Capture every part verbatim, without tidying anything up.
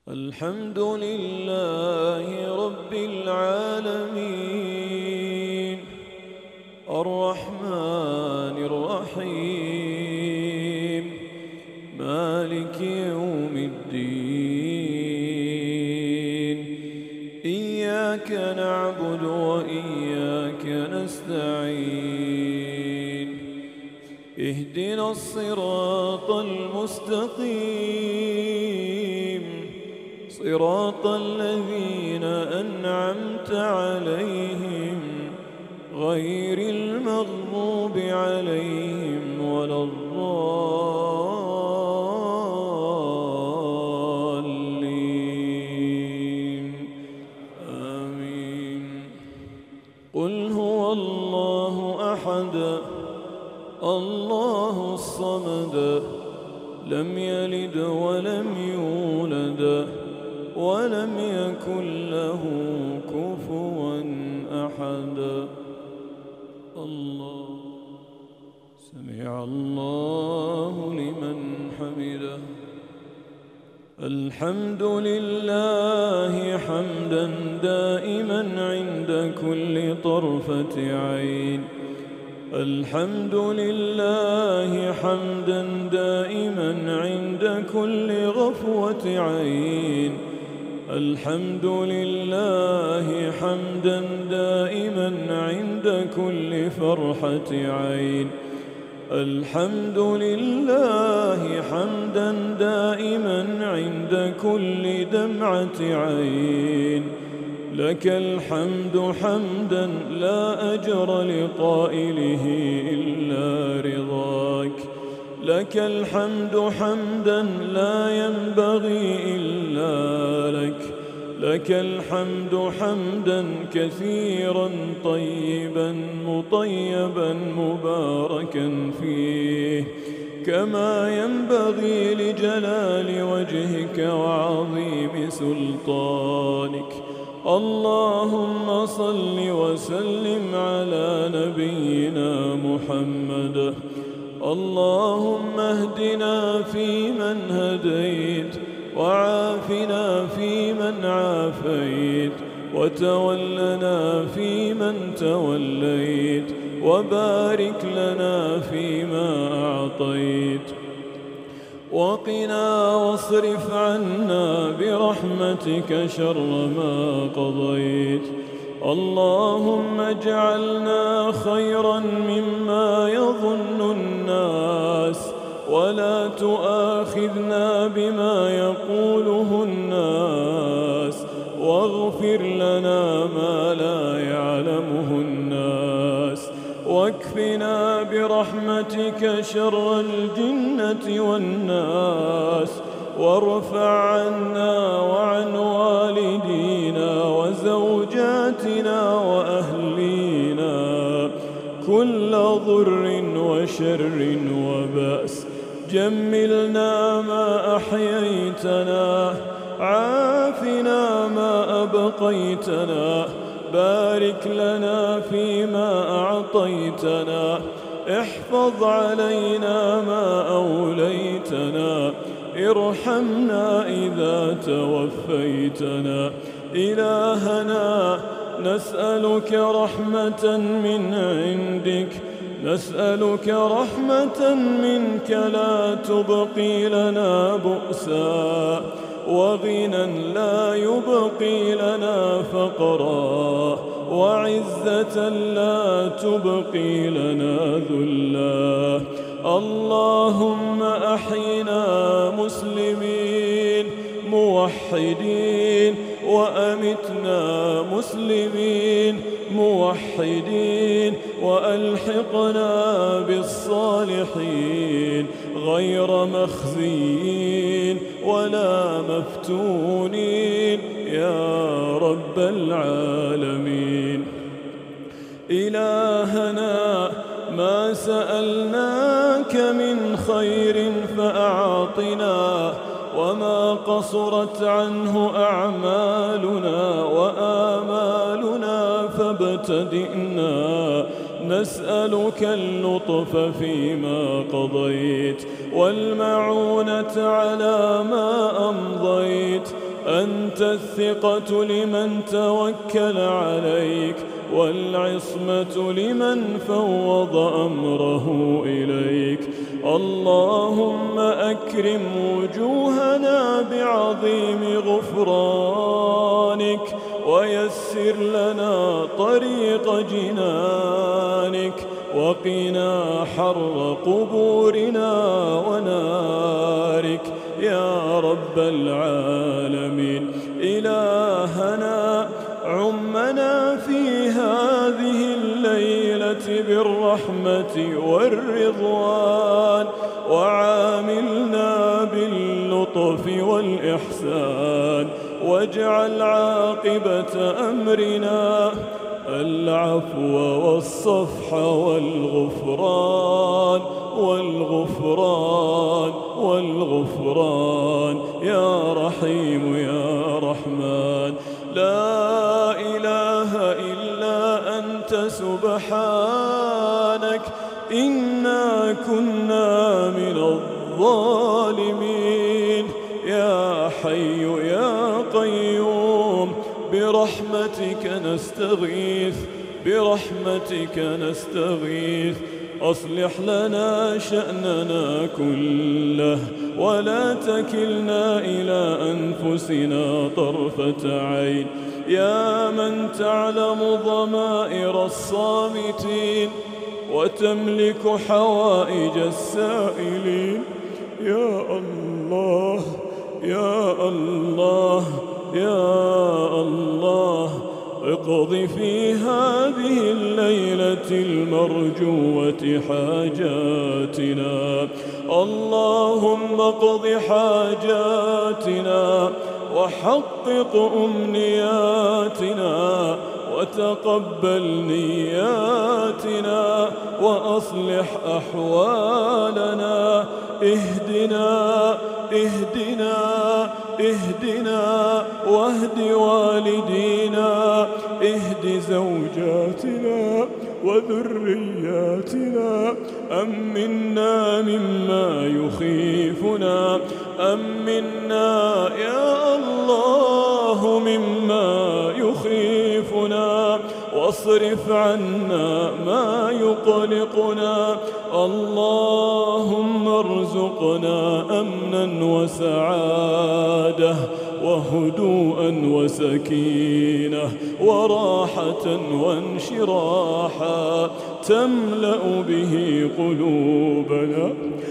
الحمد لله رب العالمين الرحمن الرحيم مالك يوم الدين إياك نعبد وإياك نستعين اهدنا الصراط المستقيم صراط الذين أنعمت عليهم غير المغضوب عليهم ولا الضالين آمين. قل هو الله أحد الله الصمد لم يلد ولم يولد ولم يكن له كفوا أحد. الله سمع الله لمن حمده. الحمد لله حمدا دائما عند كل طرفة عين. الحمد لله حمدا دائما عند كل غفوة عين. الحمد لله حمدا دائما عند كل فرحة عين. الحمد لله حمدا دائما عند كل دمعة عين. لك الحمد حمدا لا أجر لقائله إلا رضاك. لك الحمد حمدا لا ينبغي إلا لك. لك الحمد حمدا كثيرا طيبا مطيبا مباركا فيه كما ينبغي لجلال وجهك وعظيم سلطانك. اللهم صل وسلم على نبينا محمد. اللهم اهدنا فيمن هديت وعافنا فيمن عافيت وتولنا فيمن توليت وبارك لنا فيما أعطيت وقنا واصرف عنا برحمتك شر ما قضيت. اللهم اجعلنا خيرا مما يظن الناس ولا تؤاخذنا بما يقوله الناس واغفر لنا ما لا يعلمه الناس واكفنا برحمتك شر الجنة والناس وارفع عنا وعن والدينا وزوجاتنا وأهلينا كل ضر وشر وبأس. جملنا ما أحييتنا عافنا ما أبقيتنا بارك لنا فيما أعطيتنا احفظ علينا ما أوليتنا ارحمنا إذا توفيتنا. إلهنا نسألك رحمة من عندك نسألك رحمة منك لا تبقي لنا بؤسا وغنى لا يبقي لنا فقرا وعزة لا تبقي لنا ذلا. اللهم أحينا مسلمين موحدين وأمتنا مسلمين موحدين وألحقنا بالصالحين غير مخزيين ولا مفتونين يا رب العالمين. إلهنا ما سألناك من خير فأعطنا وما قصرت عنه أعمالنا وآمالنا فابتدئنا. نسألك اللطف فيما قضيت والمعونة على ما أمضيت. أنت الثقة لمن توكل عليك، والعصمة لمن فوض أمره إليك. اللهم أكرم وجوهنا بعظيم غفرانك، ويسر لنا طريق جنانك، وقنا حر قبورنا ونارك يا رب العالمين. إلهنا عمنا في هذه الليلة بالرحمة والرضوان، وعاملنا باللطف والإحسان، واجعل عاقبة أمرنا العفو والصفح والغفران والغفران والغفران يا رحيم يا رحمن. لا إله إلا أنت سبحانك إنا كنا من الظالمين. يا حي يا قيوم برحمتك نستغيث، برحمتك نستغيث. أصلح لنا شأننا كله، ولا تكلنا إلى أنفسنا طرفة عين. يا من تعلم ضمائر الصامتين، وتملك حوائج السائلين. يا الله يا الله يا الله، اقض في هذه الليلة المرجوة حاجاتنا. اللهم اقض حاجاتنا، وحقق أمنياتنا، وتقبل نياتنا، وأصلح أحوالنا. اهدنا اهدنا اهدنا واهد والدينا، اهد زوجاتنا وذرياتنا. أمنا مما يخيفنا، أمنا يا الله مما يخيفنا، واصرف عنا ما يقلقنا. اللهم ارزقنا أمنا وسعادة، وهدوءا وسكينة، وراحة وانشراحا تملأ به قلوبنا.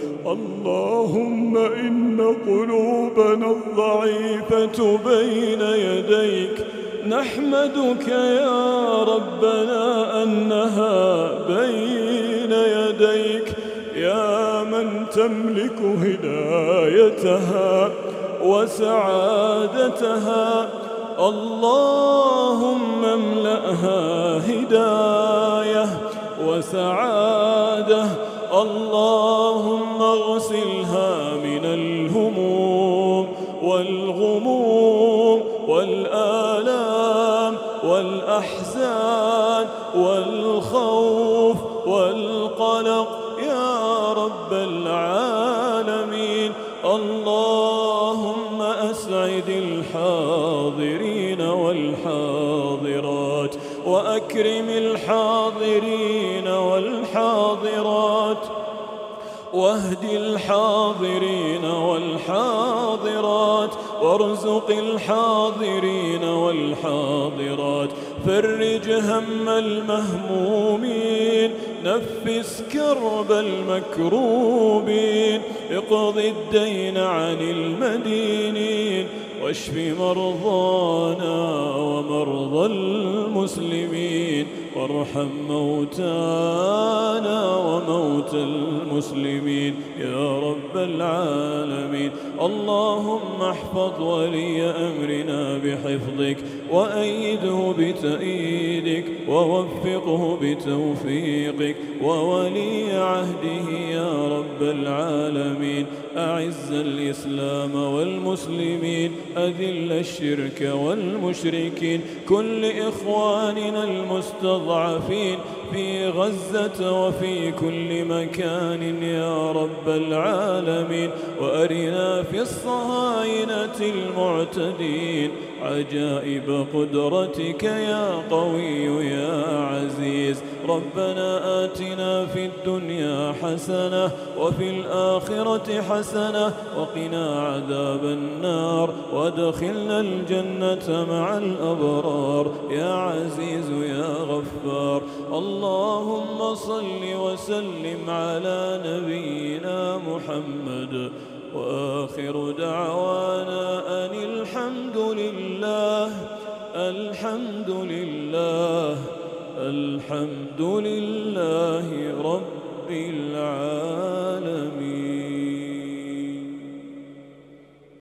اللهم إن قلوبنا الضعيفة بين يديك، نحمدك يا ربنا أنها بين يديك. يا من تملك هدايتها وسعادتها، اللهم املأها هداية وسعادة. اللهم اغسلها من الهموم والغموم والآلام والأحزان والخوف والقلق يا رب العالمين. اللهم أسعد الحاضرين والحاضرات، وأكرم الحاضرين والحاضرات، واهد الحاضرين والحاضرات، وارزق الحاضرين والحاضرات. فرج هم المهمومين، نفس كرب المكروبين، اقض الدين عن المدينين، واشف مرضانا ومرضى المسلمين، وارحم موتانا وموتى المسلمين يا رب العالمين. اللهم احفظ ولي أمرنا بحفظك، وأيده بتأييدك، ووفقه بتوفيقك، وولي عهده يا رب العالمين. أعز الإسلام والمسلمين، أذل الشرك والمشركين. كل إخواننا المستضعفين المستضعفين في غزة وفي كل مكان يا رب العالمين، وأرنا في الصهاينة المعتدين عجائب قدرتك يا قوي يا عزيز. ربنا آتنا في الدنيا حسنة وفي الآخرة حسنة وقنا عذاب النار، وادخلنا الجنة مع الأبرار يا عزيز يا غفار. اللهم صل وسلم على نبينا محمد، وآخر دعوانا أن الحمد لله الحمد لله الحمد لله رب العالمين.